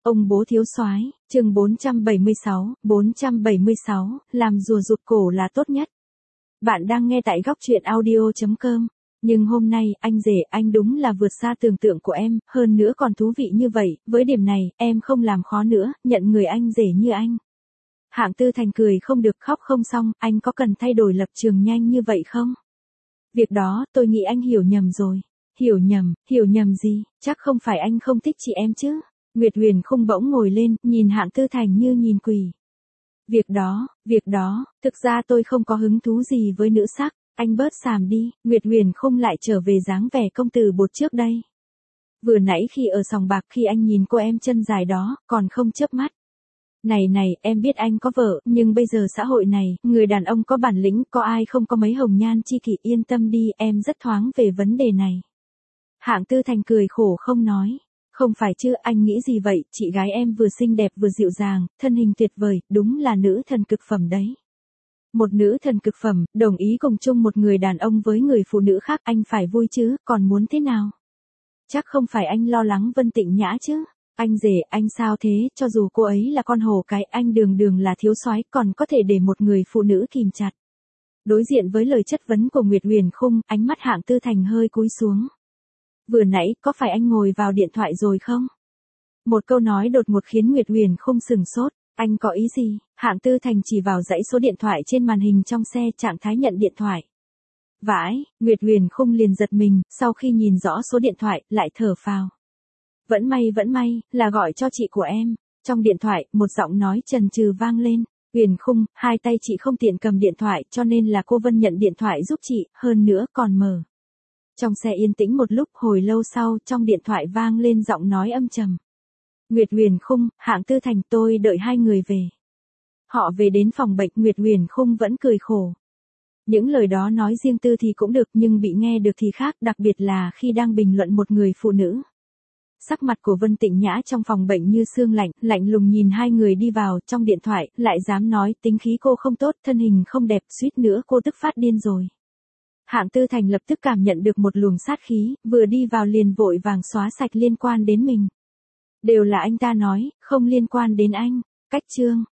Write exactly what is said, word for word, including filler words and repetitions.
Ông bố thiếu soái, chương bốn trăm bảy mươi sáu, bốn trăm bảy mươi sáu, làm rùa rụt cổ là tốt nhất. Bạn đang nghe tại góc truyện audio chấm com. Nhưng hôm nay, anh rể anh đúng là vượt xa tưởng tượng của em, hơn nữa còn thú vị như vậy, với điểm này, em không làm khó nữa, nhận người anh rể như anh. Hạng Tư Thành cười không được khóc không xong, anh có cần thay đổi lập trường nhanh như vậy không? Việc đó, tôi nghĩ anh hiểu nhầm rồi. Hiểu nhầm, hiểu nhầm gì, chắc không phải anh không thích chị em chứ? Nguyệt Huyền Khung bỗng ngồi lên, nhìn Hạng Tư Thành như nhìn quỷ. Việc đó, việc đó, thực ra tôi không có hứng thú gì với nữ sắc, anh bớt xàm đi. Nguyệt Huyền Khung lại trở về dáng vẻ công tử bột trước đây. Vừa nãy khi ở sòng bạc khi anh nhìn cô em chân dài đó, còn không chớp mắt. Này này, em biết anh có vợ, nhưng bây giờ xã hội này, người đàn ông có bản lĩnh, có ai không có mấy hồng nhan chi kỷ, yên tâm đi, em rất thoáng về vấn đề này. Hạng Tư Thành cười khổ không nói. Không phải chứ, anh nghĩ gì vậy, chị gái em vừa xinh đẹp vừa dịu dàng, thân hình tuyệt vời, đúng là nữ thần cực phẩm đấy. Một nữ thần cực phẩm, đồng ý cùng chung một người đàn ông với người phụ nữ khác, anh phải vui chứ, còn muốn thế nào? Chắc không phải anh lo lắng Vân Tịnh Nhã chứ? Anh rể, anh sao thế, cho dù cô ấy là con hổ cái, anh đường đường là thiếu soái, còn có thể để một người phụ nữ kìm chặt. Đối diện với lời chất vấn của Nguyệt Huyền Khung, ánh mắt Hạng Tư Thành hơi cúi xuống. Vừa nãy, có phải anh ngồi vào điện thoại rồi không? Một câu nói đột ngột khiến Nguyệt Huyền Khung sừng sốt. Anh có ý gì? Hạng Tư Thành chỉ vào dãy số điện thoại trên màn hình trong xe, trạng thái nhận điện thoại. Vãi, Nguyệt Huyền Khung liền giật mình, sau khi nhìn rõ số điện thoại, lại thở phào. Vẫn may vẫn may, là gọi cho chị của em. Trong điện thoại, một giọng nói chần chừ vang lên. Huyền Khung, hai tay chị không tiện cầm điện thoại, cho nên là cô Vân nhận điện thoại giúp chị, hơn nữa còn mở. Trong xe yên tĩnh một lúc, hồi lâu sau, trong điện thoại vang lên giọng nói âm trầm. Nguyệt Huyền Khung, Hạng Tư Thành, tôi đợi hai người về. Họ về đến phòng bệnh, Nguyệt Huyền Khung vẫn cười khổ. Những lời đó nói riêng tư thì cũng được, nhưng bị nghe được thì khác, đặc biệt là khi đang bình luận một người phụ nữ. Sắc mặt của Vân Tịnh Nhã trong phòng bệnh như sương lạnh, lạnh lùng nhìn hai người đi vào, trong điện thoại, lại dám nói tính khí cô không tốt, thân hình không đẹp, suýt nữa cô tức phát điên rồi. Hạng Tư Thành lập tức cảm nhận được một luồng sát khí, vừa đi vào liền vội vàng xóa sạch liên quan đến mình. Đều là anh ta nói, không liên quan đến anh. Cách chương,